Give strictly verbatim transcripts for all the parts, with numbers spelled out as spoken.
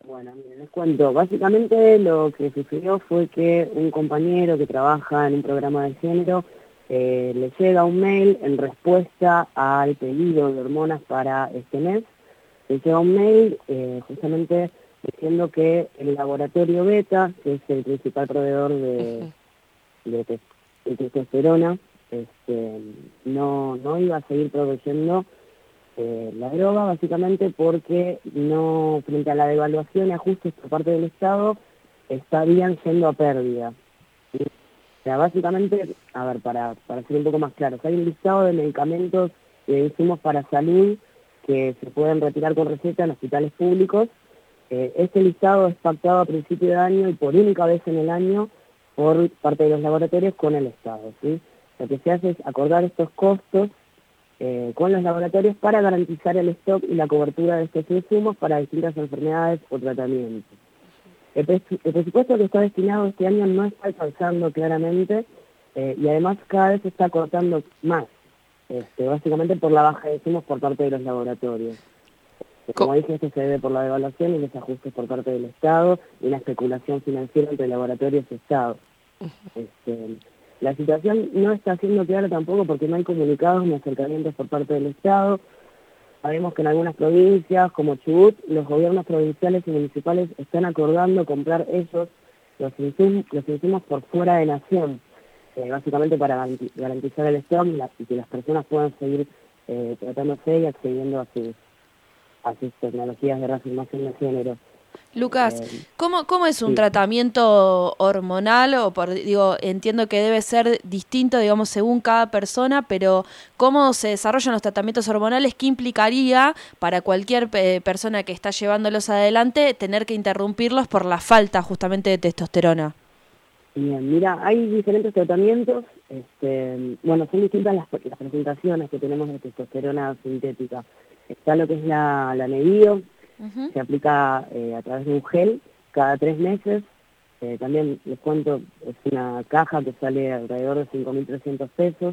Bueno, miren, les cuento. Básicamente lo que sucedió fue que un compañero que trabaja en un programa de género eh, le llega un mail en respuesta al pedido de hormonas para este mes. Le llega un mail eh, justamente diciendo que el laboratorio Beta, que es el principal proveedor de, de, tes- de testosterona, este, no, no iba a seguir proveyendo eh, la droga, básicamente porque no, frente a la devaluación y ajustes por parte del Estado, estarían yendo a pérdida. ¿Sí? O sea, básicamente, a ver, para, para ser un poco más claros, hay un listado de medicamentos y de insumos para salud que se pueden retirar con receta en hospitales públicos. Eh, este listado es pactado a principio de año y por única vez en el año por parte de los laboratorios con el Estado, ¿sí? Lo que se hace es acordar estos costos eh, con los laboratorios para garantizar el stock y la cobertura de estos insumos para distintas enfermedades o tratamientos. El, pres- el presupuesto que está destinado este año no está alcanzando claramente eh, y además cada vez se está cortando más, este, básicamente por la baja de insumos por parte de los laboratorios. Como dije, esto se debe por la devaluación y los ajustes por parte del Estado y la especulación financiera entre laboratorios y Estado. Este, la situación no está siendo clara tampoco porque no hay comunicados ni acercamientos por parte del Estado. Sabemos que en algunas provincias, como Chubut, los gobiernos provinciales y municipales están acordando comprar ellos los insumos, los insumos por fuera de nación, eh, básicamente para garanti- garantizar el stock y, la- y que las personas puedan seguir eh, tratándose y accediendo a sus a sus tecnologías de reafirmación de género. Lucas, Eh, ¿cómo, cómo es un sí. tratamiento hormonal? O por, digo, entiendo que debe ser distinto, digamos, según cada persona, pero ¿cómo se desarrollan los tratamientos hormonales? ¿Qué implicaría para cualquier eh, persona que está llevándolos adelante tener que interrumpirlos por la falta justamente de testosterona? Bien, mira, hay diferentes tratamientos, este, bueno, son distintas las, las presentaciones que tenemos de testosterona sintética. Está lo que es la, la Nedio, Uh-huh. se aplica eh, a través de un gel cada tres meses. Eh, también les cuento, es una caja que sale alrededor de cinco mil trescientos pesos.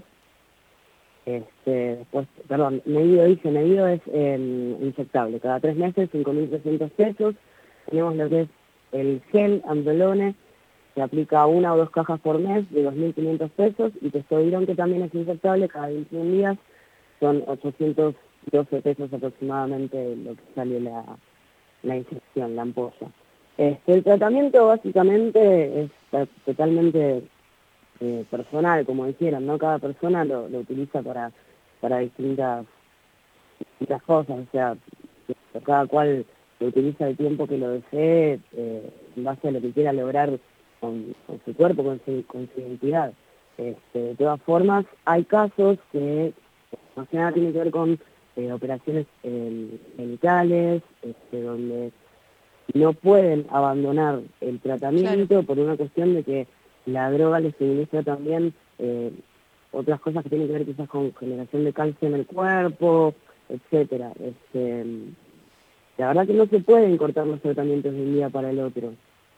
Este, después, perdón, Nedio dice, Nedio es eh, inyectable, cada tres meses, cinco mil trescientos pesos. Tenemos lo que es el gel Androlone, se aplica una o dos cajas por mes de dos mil quinientos pesos, y Testosterona, que también es inyectable, cada veintiún días, son ochocientos doce pesos aproximadamente lo que sale la, la inyección, la ampolla. Este, el tratamiento básicamente es to- totalmente eh, personal, como dijeran, ¿no? Cada persona lo, lo utiliza para, para distintas, distintas cosas, o sea, cada cual lo utiliza el tiempo que lo desee, eh, en base a lo que quiera lograr con, con su cuerpo, con su, con su identidad. Este, de todas formas, hay casos que más que nada tienen que ver con eh, operaciones eh, genitales, este, donde no pueden abandonar el Claro. tratamiento por una cuestión de que la droga les suministra también eh, otras cosas que tienen que ver quizás con generación de calcio en el cuerpo, etcétera. Este, la verdad que no se pueden cortar los tratamientos de un día para el otro.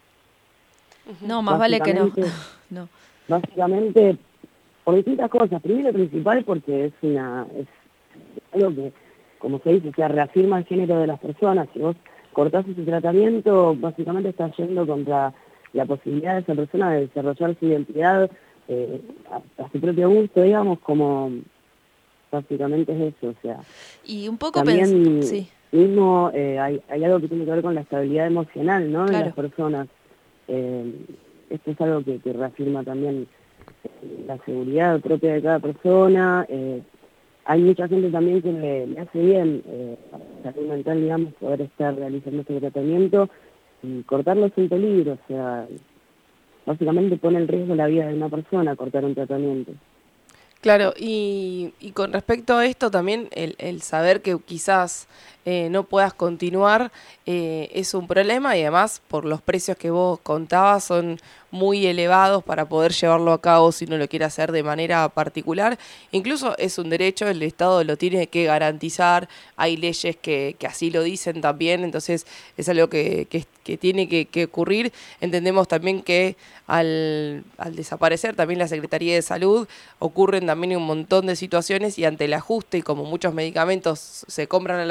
No, más vale que no. Básicamente, No. básicamente por distintas cosas. Primero, principal, porque es una es algo que, como se dice, se reafirma el género de las personas. Si vos cortás ese tratamiento, básicamente estás yendo contra la posibilidad de esa persona de desarrollar su identidad eh, a, a su propio gusto, digamos, como básicamente es eso. O sea, Y un poco pens... también Sí, mismo eh, hay, hay algo que tiene que ver con la estabilidad emocional, ¿no?, de las claro. personas. Eh, esto es algo que, que reafirma también la seguridad propia de cada persona. Eh, hay mucha gente también que le, le hace bien eh, para la salud mental, digamos, poder estar realizando este tratamiento y cortarlo sin peligro. O sea, básicamente pone en riesgo la vida de una persona cortar un tratamiento. Claro, y, y con respecto a esto también el, el saber que quizás eh, no puedas continuar eh, es un problema, y además por los precios que vos contabas son muy elevados para poder llevarlo a cabo si uno lo quiere hacer de manera particular. Incluso es un derecho, el Estado lo tiene que garantizar, hay leyes que, que así lo dicen también, entonces es algo que, que, que tiene que, que ocurrir. Entendemos también que al, al desaparecer también la Secretaría de Salud ocurren también un montón de situaciones, y ante el ajuste y como muchos medicamentos se compran al laboratorio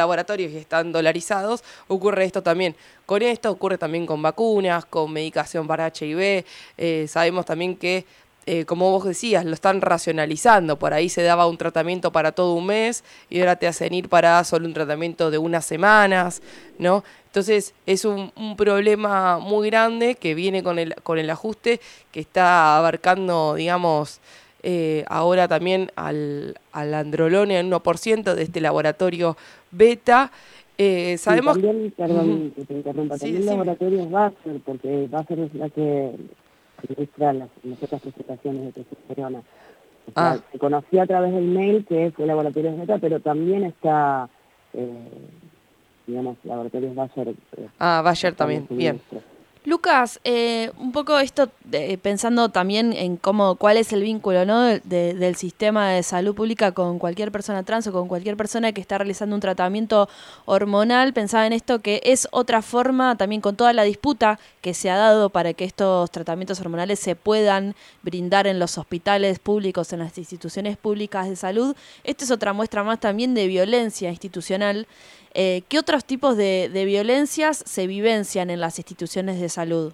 precios y están dolarizados, ocurre esto también. Con esto ocurre también con vacunas, con medicación para H I V. Eh, sabemos también que, eh, como vos decías, lo están racionalizando. Por ahí se daba un tratamiento para todo un mes y ahora te hacen ir para solo un tratamiento de unas semanas, ¿no? Entonces es un, un problema muy grande que viene con el, con el ajuste que está abarcando, digamos, eh, ahora también al, al androlone en uno por ciento de este laboratorio beta. Eh, sabemos... Sí, también, perdón Uh-huh. que te interrumpa, Sí, también decime. laboratorios Bayer, porque Bayer es la que administra las, las otras presentaciones de testosterona. O sea, Ah. se conocía a través del mail que fue laboratorios beta, pero también está, eh, digamos, laboratorios Bayer. Eh, Ah, Bayer también, bien. Lucas, eh, un poco esto eh, pensando también en cómo, cuál es el vínculo, ¿no? de, de, del sistema de salud pública con cualquier persona trans o con cualquier persona que está realizando un tratamiento hormonal. Pensaba en esto que es otra forma, también con toda la disputa que se ha dado para que estos tratamientos hormonales se puedan brindar en los hospitales públicos, en las instituciones públicas de salud. Esta es otra muestra más también de violencia institucional. Eh, ¿Qué otros tipos de, de violencias se vivencian en las instituciones de salud?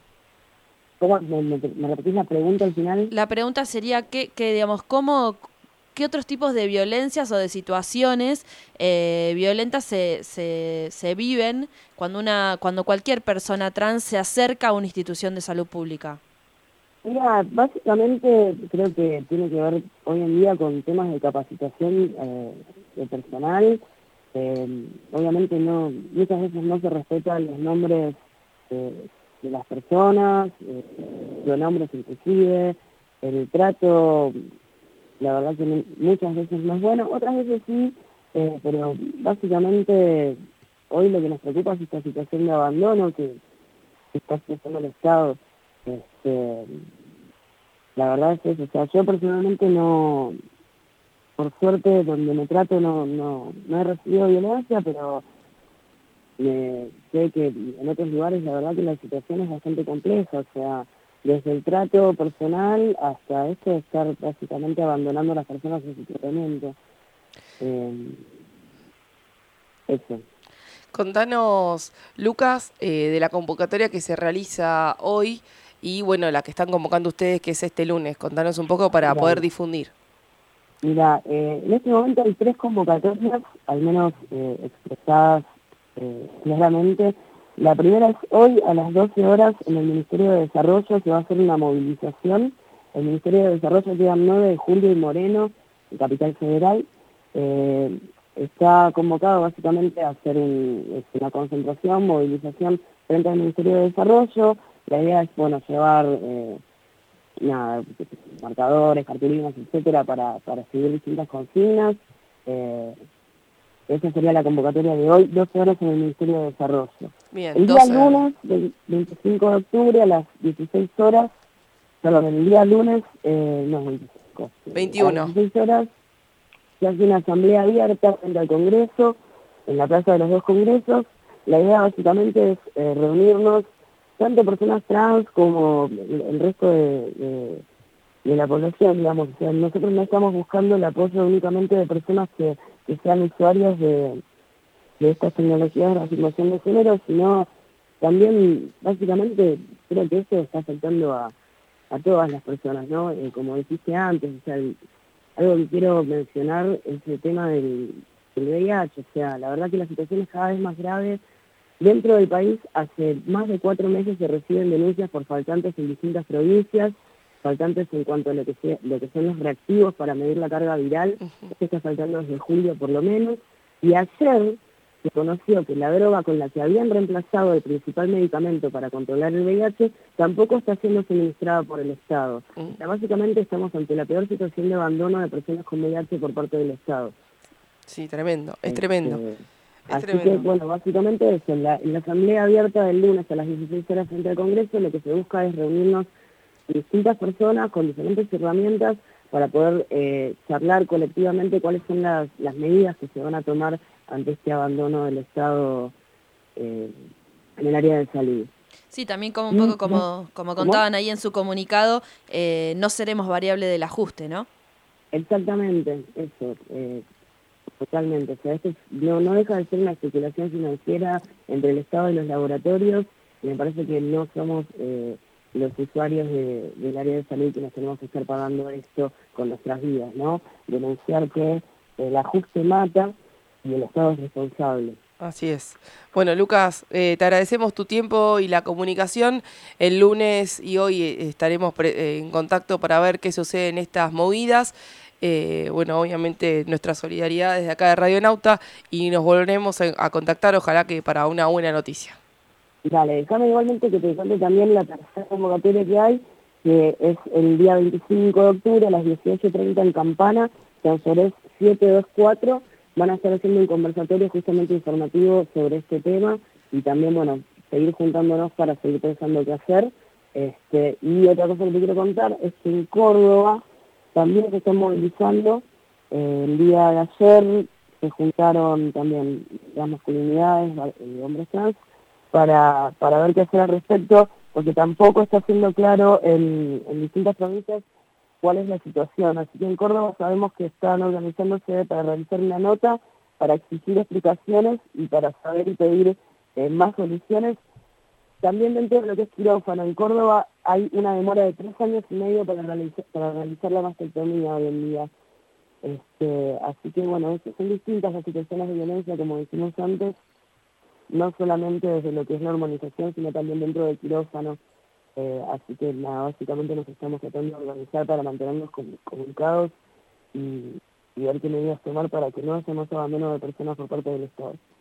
¿Cómo? ¿Me, me, me repetís la pregunta al final? La pregunta sería que, que digamos, ¿cómo, qué otros tipos de violencias o de situaciones eh, violentas se, se, se viven cuando una, cuando cualquier persona trans se acerca a una institución de salud pública? Mira, básicamente creo que tiene que ver hoy en día con temas de capacitación eh, de personal. Eh, obviamente no, muchas veces no se respetan los nombres eh, de las personas, eh, los nombres inclusive, el trato, la verdad que no, muchas veces no es bueno, otras veces sí, eh, pero básicamente hoy lo que nos preocupa es esta situación de abandono que, que está haciendo el Estado. Este, la verdad es eso, o sea, yo personalmente no... Por suerte, donde me trato no, no, no he recibido violencia, pero me, sé que en otros lugares la verdad que la situación es bastante compleja, o sea, desde el trato personal hasta esto de estar básicamente abandonando a las personas en su tratamiento. Eh, eso. Contanos, Lucas, eh, de la convocatoria que se realiza hoy y, bueno, la que están convocando ustedes, que es este lunes. Contanos un poco para Claro. poder difundir. Mira, eh, en este momento hay tres convocatorias, al menos eh, expresadas eh, claramente. La primera es hoy a las doce horas en el Ministerio de Desarrollo, se va a hacer una movilización. El Ministerio de Desarrollo queda nueve de julio y Moreno, en Capital Federal. Eh, está convocado básicamente a hacer un, una concentración, movilización frente al Ministerio de Desarrollo. La idea es, bueno, llevar... Eh, nada, marcadores, cartulinas, etcétera, para, para seguir distintas consignas. Eh, esa sería la convocatoria de hoy, doce horas en el Ministerio de Desarrollo. Bien, el día doce. lunes, veinticinco de octubre, a las dieciséis horas, perdón, el día lunes, eh, no, veinticinco, veintiuno. A las dieciséis horas se hace una asamblea abierta frente al Congreso, en la plaza de los dos Congresos. La idea básicamente es eh, reunirnos tanto personas trans como el, el resto de, de, de la población, digamos. O sea, nosotros no estamos buscando el apoyo únicamente de personas que, que sean usuarios de, de estas tecnologías de afirmación de género, sino también, básicamente, creo que esto está afectando a, a todas las personas, ¿no? Eh, como dijiste antes, o sea, el, algo que quiero mencionar es el tema del, del V I H, o sea, la verdad que la situación es cada vez más grave. Dentro del país, hace más de cuatro meses se reciben denuncias por faltantes en distintas provincias, faltantes en cuanto a lo que, sea, lo que son los reactivos para medir la carga viral, uh-huh. que está faltando desde julio por lo menos, y ayer se conoció que la droga con la que habían reemplazado el principal medicamento para controlar el V I H tampoco está siendo suministrada por el Estado. Uh-huh. O sea, básicamente estamos ante la peor situación de abandono de personas con V I H por parte del Estado. Sí, tremendo, es este, tremendo. Es Así tremendo. que, bueno, básicamente eso, en la, en la asamblea abierta del lunes a las dieciséis horas frente al Congreso, lo que se busca es reunirnos distintas personas con diferentes herramientas para poder eh, charlar colectivamente cuáles son las, las medidas que se van a tomar ante este abandono del Estado eh, en el área de salud. Sí, también como un poco como, como contaban ahí en su comunicado, eh, no seremos variable del ajuste, ¿no? Exactamente, eso. Eh, Totalmente, o sea, esto no, no deja de ser una especulación financiera entre el Estado y los laboratorios, y me parece que no somos eh, los usuarios de, del área de salud que nos tenemos que estar pagando esto con nuestras vidas, ¿no? Denunciar que el ajuste mata y el Estado es responsable. Así es. Bueno, Lucas, eh, te agradecemos tu tiempo y la comunicación. El lunes y hoy eh, estaremos eh, en contacto para ver qué sucede en estas movidas. Eh, bueno, obviamente nuestra solidaridad desde acá de Radionauta y nos volveremos a, a contactar, ojalá que para una buena noticia. Dale, déjame igualmente que te cuente también la tercera convocatoria que hay, que es el día veinticinco de octubre a las dieciocho treinta en Campana, Sansorés setecientos veinticuatro. Van a estar haciendo un conversatorio justamente informativo sobre este tema y también, bueno, seguir juntándonos para seguir pensando qué hacer. Este, y otra cosa que te quiero contar es que en Córdoba también se están movilizando. Eh, el día de ayer se juntaron también las masculinidades, eh, hombres trans, para, para ver qué hacer al respecto, porque tampoco está siendo claro en, en distintas provincias cuál es la situación. Así que en Córdoba sabemos que están organizándose para realizar una nota, para exigir explicaciones y para saber y pedir eh, más soluciones. También dentro de lo que es quirófano, en Córdoba hay una demora de tres años y medio para realizar, para realizar la mastectomía hoy en día. Este, así que bueno, son distintas las situaciones de violencia, como decimos antes, no solamente desde lo que es la hormonización, sino también dentro del quirófano. Eh, así que nada, básicamente nos estamos tratando de organizar para mantenernos comunicados y, y ver qué medidas tomar para que no haya más abandono de personas por parte del Estado.